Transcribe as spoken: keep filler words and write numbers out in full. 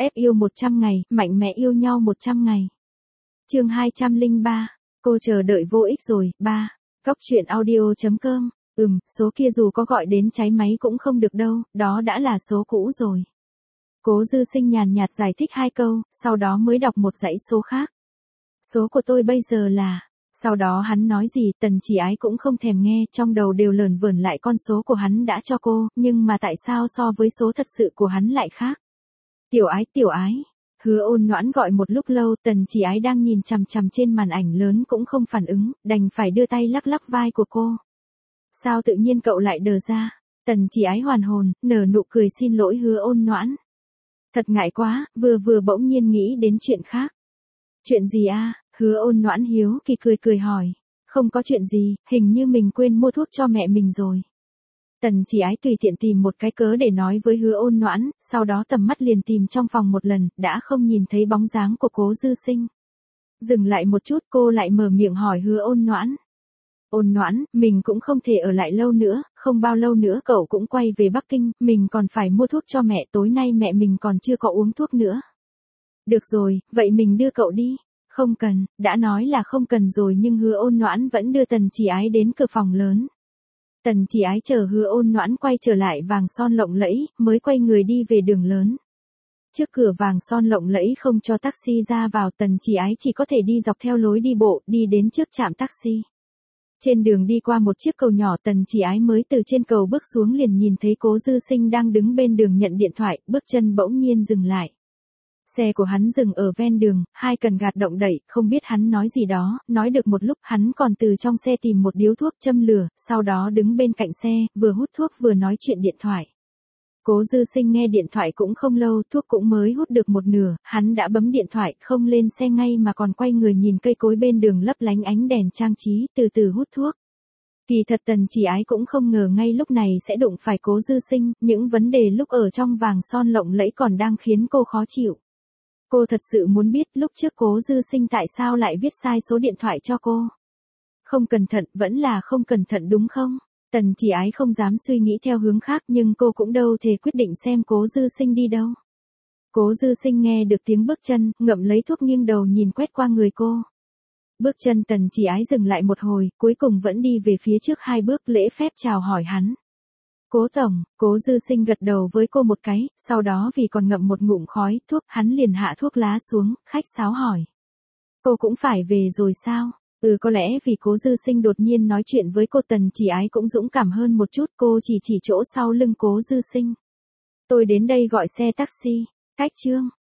ép yêu một trăm ngày, mạnh mẽ yêu nhau một trăm ngày. Chương hai trăm lẻ ba, cô chờ đợi vô ích rồi, ba. Góc truyện audio chấm com. Ừm, số kia dù có gọi đến cháy máy cũng không được đâu, đó đã là số cũ rồi. Cố Dư Sinh nhàn nhạt giải thích hai câu, sau đó mới đọc một dãy số khác. Số của tôi bây giờ là... Sau đó hắn nói gì Tần Chỉ Ái cũng không thèm nghe, trong đầu đều lởn vởn lại con số của hắn đã cho cô, nhưng mà tại sao so với số thật sự của hắn lại khác? Tiểu Ái, Tiểu Ái. Hứa Ôn Noãn gọi một lúc lâu, Tần Chỉ Ái đang nhìn chằm chằm trên màn ảnh lớn cũng không phản ứng, đành phải đưa tay lắc lắc vai của cô. Sao tự nhiên cậu lại đờ ra? Tần Chỉ Ái hoàn hồn, nở nụ cười xin lỗi Hứa Ôn Noãn. Thật ngại quá, vừa vừa bỗng nhiên nghĩ đến chuyện khác. Chuyện gì a? Hứa Ôn Noãn hiếu kỳ cười cười hỏi. Không có chuyện gì, hình như mình quên mua thuốc cho mẹ mình rồi. Tần Chỉ Ái tùy tiện tìm một cái cớ để nói với Hứa Ôn Noãn, sau đó tầm mắt liền tìm trong phòng một lần, đã không nhìn thấy bóng dáng của Cố Dư Sinh. Dừng lại một chút cô lại mở miệng hỏi Hứa Ôn Noãn. Ôn Noãn, mình cũng không thể ở lại lâu nữa, không bao lâu nữa cậu cũng quay về Bắc Kinh, mình còn phải mua thuốc cho mẹ, tối nay mẹ mình còn chưa có uống thuốc nữa. Được rồi, vậy mình đưa cậu đi. Không cần, đã nói là không cần rồi nhưng Hứa Ôn Noãn vẫn đưa Tần Chỉ Ái đến cửa phòng lớn. Tần Chỉ Ái chờ Hứa Ôn Noãn quay trở lại vàng son lộng lẫy, mới quay người đi về đường lớn. Trước cửa vàng son lộng lẫy không cho taxi ra vào, Tần Chỉ Ái chỉ có thể đi dọc theo lối đi bộ, đi đến trước trạm taxi. Trên đường đi qua một chiếc cầu nhỏ, Tần Chỉ Ái mới từ trên cầu bước xuống liền nhìn thấy Cố Dư Sinh đang đứng bên đường nhận điện thoại, bước chân bỗng nhiên dừng lại. Xe của hắn dừng ở ven đường, hai cần gạt động đẩy, không biết hắn nói gì đó, nói được một lúc hắn còn từ trong xe tìm một điếu thuốc châm lửa, sau đó đứng bên cạnh xe, vừa hút thuốc vừa nói chuyện điện thoại. Cố Dư Sinh nghe điện thoại cũng không lâu, thuốc cũng mới hút được một nửa, hắn đã bấm điện thoại, không lên xe ngay mà còn quay người nhìn cây cối bên đường lấp lánh ánh đèn trang trí, từ từ hút thuốc. Kỳ thật Tần Chỉ Ái cũng không ngờ ngay lúc này sẽ đụng phải Cố Dư Sinh, những vấn đề lúc ở trong vàng son lộng lẫy còn đang khiến cô khó chịu. Cô thật sự muốn biết lúc trước Cố Dư Sinh tại sao lại viết sai số điện thoại cho cô. Không cẩn thận, vẫn là không cẩn thận đúng không? Tần Chỉ Ái không dám suy nghĩ theo hướng khác nhưng cô cũng đâu thể quyết định xem Cố Dư Sinh đi đâu. Cố Dư Sinh nghe được tiếng bước chân, ngậm lấy thuốc nghiêng đầu nhìn quét qua người cô. Bước chân Tần Chỉ Ái dừng lại một hồi, cuối cùng vẫn đi về phía trước hai bước lễ phép chào hỏi hắn. Cố tổng, Cố Dư Sinh gật đầu với cô một cái, sau đó vì còn ngậm một ngụm khói thuốc, hắn liền hạ thuốc lá xuống, khách sáo hỏi. Cô cũng phải về rồi sao? Ừ, có lẽ vì Cố Dư Sinh đột nhiên nói chuyện với cô, Tần Chỉ Ái cũng dũng cảm hơn một chút, cô chỉ chỉ chỗ sau lưng Cố Dư Sinh. Tôi đến đây gọi xe taxi. Cách Trương,